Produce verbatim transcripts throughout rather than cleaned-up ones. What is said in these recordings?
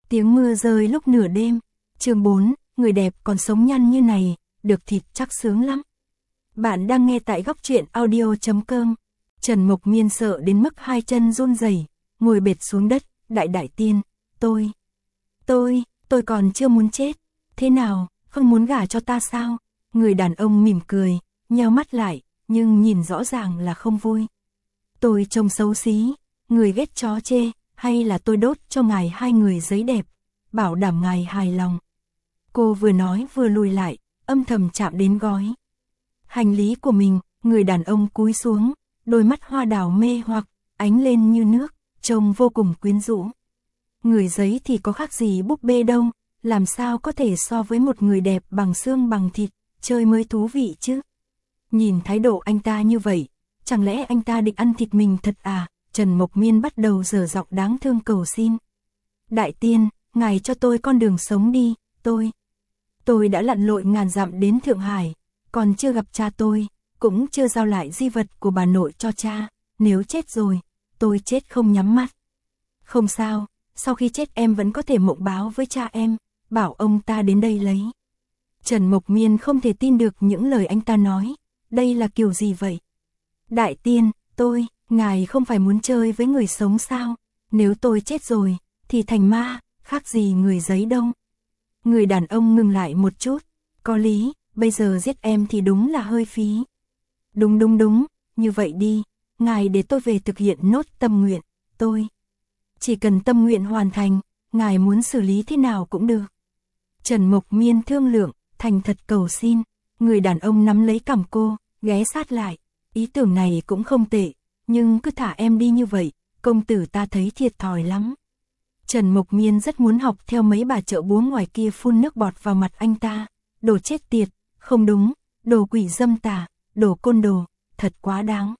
Tiếng mưa rơi lúc nửa đêm. Chương bốn, người đẹp còn sống nhăn như này, được thịt chắc sướng lắm. Bạn đang nghe tại góc truyện audio chấm com. Trần Mộc Miên sợ đến mức hai chân run rẩy, ngồi bệt xuống đất. Đại đại tiên, tôi, tôi, tôi còn chưa muốn chết. Thế nào, không muốn gả cho ta sao? Người đàn ông mỉm cười, nheo mắt lại, nhưng nhìn rõ ràng là không vui. Tôi trông xấu xí, người ghét chó chê, hay là tôi đốt cho ngài hai người giấy đẹp, bảo đảm ngài hài lòng. Cô vừa nói vừa lùi lại, âm thầm chạm đến gói hành lý của mình. Người đàn ông cúi xuống, đôi mắt hoa đào mê hoặc, ánh lên như nước, trông vô cùng quyến rũ. Người giấy thì có khác gì búp bê đâu, làm sao có thể so với một người đẹp bằng xương bằng thịt, chơi mới thú vị chứ. Nhìn thái độ anh ta như vậy, chẳng lẽ anh ta định ăn thịt mình thật à? Trần Mộc Miên bắt đầu dở giọng đáng thương cầu xin. Đại tiên, ngài cho tôi con đường sống đi, tôi. Tôi đã lặn lội ngàn dặm đến Thượng Hải, còn chưa gặp cha tôi, cũng chưa giao lại di vật của bà nội cho cha, nếu chết rồi, tôi chết không nhắm mắt. Không sao, sau khi chết em vẫn có thể mộng báo với cha em, bảo ông ta đến đây lấy. Trần Mộc Miên không thể tin được những lời anh ta nói, đây là kiểu gì vậy? Đại tiên, tôi, ngài không phải muốn chơi với người sống sao? Nếu tôi chết rồi, thì thành ma, khác gì người giấy đâu. Người đàn ông ngừng lại một chút, có lý, bây giờ giết em thì đúng là hơi phí. Đúng đúng đúng, như vậy đi, ngài để tôi về thực hiện nốt tâm nguyện, tôi. Chỉ cần tâm nguyện hoàn thành, ngài muốn xử lý thế nào cũng được. Trần Mộc Miên thương lượng, thành thật cầu xin. Người đàn ông nắm lấy cằm cô, ghé sát lại. Ý tưởng này cũng không tệ, nhưng cứ thả em đi như vậy, công tử ta thấy thiệt thòi lắm. Trần Mộc Miên rất muốn học theo mấy bà chợ búa ngoài kia phun nước bọt vào mặt anh ta. Đồ chết tiệt, không đúng, đồ quỷ dâm tà, đồ côn đồ, thật quá đáng.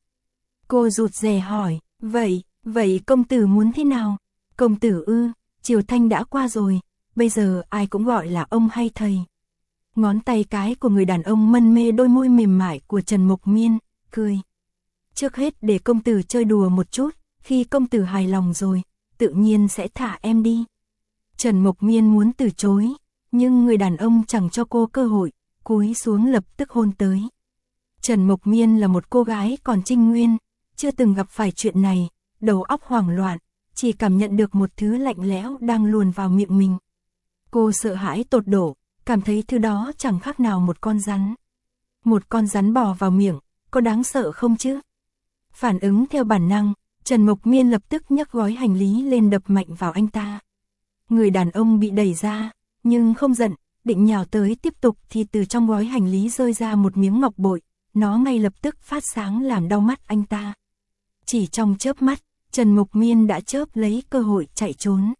Cô rụt rè hỏi, vậy, vậy công tử muốn thế nào? Công tử ư, triều thanh đã qua rồi, bây giờ ai cũng gọi là ông hay thầy. Ngón tay cái của người đàn ông mân mê đôi môi mềm mại của Trần Mộc Miên, cười. Trước hết để công tử chơi đùa một chút, khi công tử hài lòng rồi, tự nhiên sẽ thả em đi. Trần Mộc Miên muốn từ chối, nhưng người đàn ông chẳng cho cô cơ hội, cúi xuống lập tức hôn tới. Trần Mộc Miên là một cô gái còn trinh nguyên, chưa từng gặp phải chuyện này, đầu óc hoảng loạn, chỉ cảm nhận được một thứ lạnh lẽo đang luồn vào miệng mình. Cô sợ hãi tột độ, cảm thấy thứ đó chẳng khác nào một con rắn. Một con rắn bò vào miệng, có đáng sợ không chứ? Phản ứng theo bản năng, Trần Mộc Miên lập tức nhấc gói hành lý lên đập mạnh vào anh ta. Người đàn ông bị đẩy ra, nhưng không giận, định nhào tới tiếp tục thì từ trong gói hành lý rơi ra một miếng ngọc bội, nó ngay lập tức phát sáng làm đau mắt anh ta. Chỉ trong chớp mắt, Trần Mộc Miên đã chớp lấy cơ hội chạy trốn.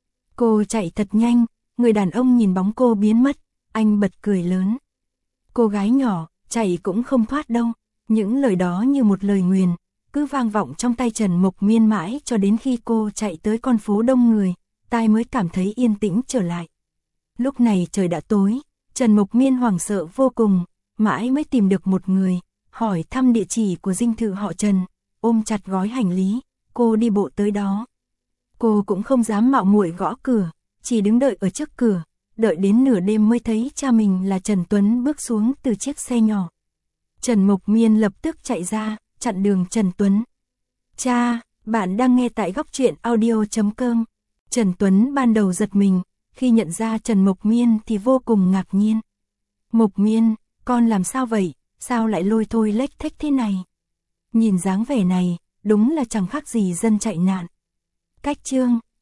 Cô chạy thật nhanh, người đàn ông nhìn bóng cô biến mất, anh bật cười lớn. Cô gái nhỏ, chạy cũng không thoát đâu. Những lời đó như một lời nguyền, cứ vang vọng trong tay Trần Mộc Miên mãi cho đến khi cô chạy tới con phố đông người, tai mới cảm thấy yên tĩnh trở lại. Lúc này trời đã tối, Trần Mộc Miên hoảng sợ vô cùng, mãi mới tìm được một người, hỏi thăm địa chỉ của dinh thự họ Trần, ôm chặt gói hành lý, cô đi bộ tới đó. Cô cũng không dám mạo muội gõ cửa, chỉ đứng đợi ở trước cửa, đợi đến nửa đêm mới thấy cha mình là Trần Tuấn bước xuống từ chiếc xe nhỏ. Trần Mộc Miên lập tức chạy ra, chặn đường Trần Tuấn. Cha, bạn đang nghe tại góc truyện audio chấm com. Trần Tuấn ban đầu giật mình, khi nhận ra Trần Mộc Miên thì vô cùng ngạc nhiên. Mộc Miên, con làm sao vậy, sao lại lôi thôi lếch thếch thế này? Nhìn dáng vẻ này, đúng là chẳng khác gì dân chạy nạn. Cách chương,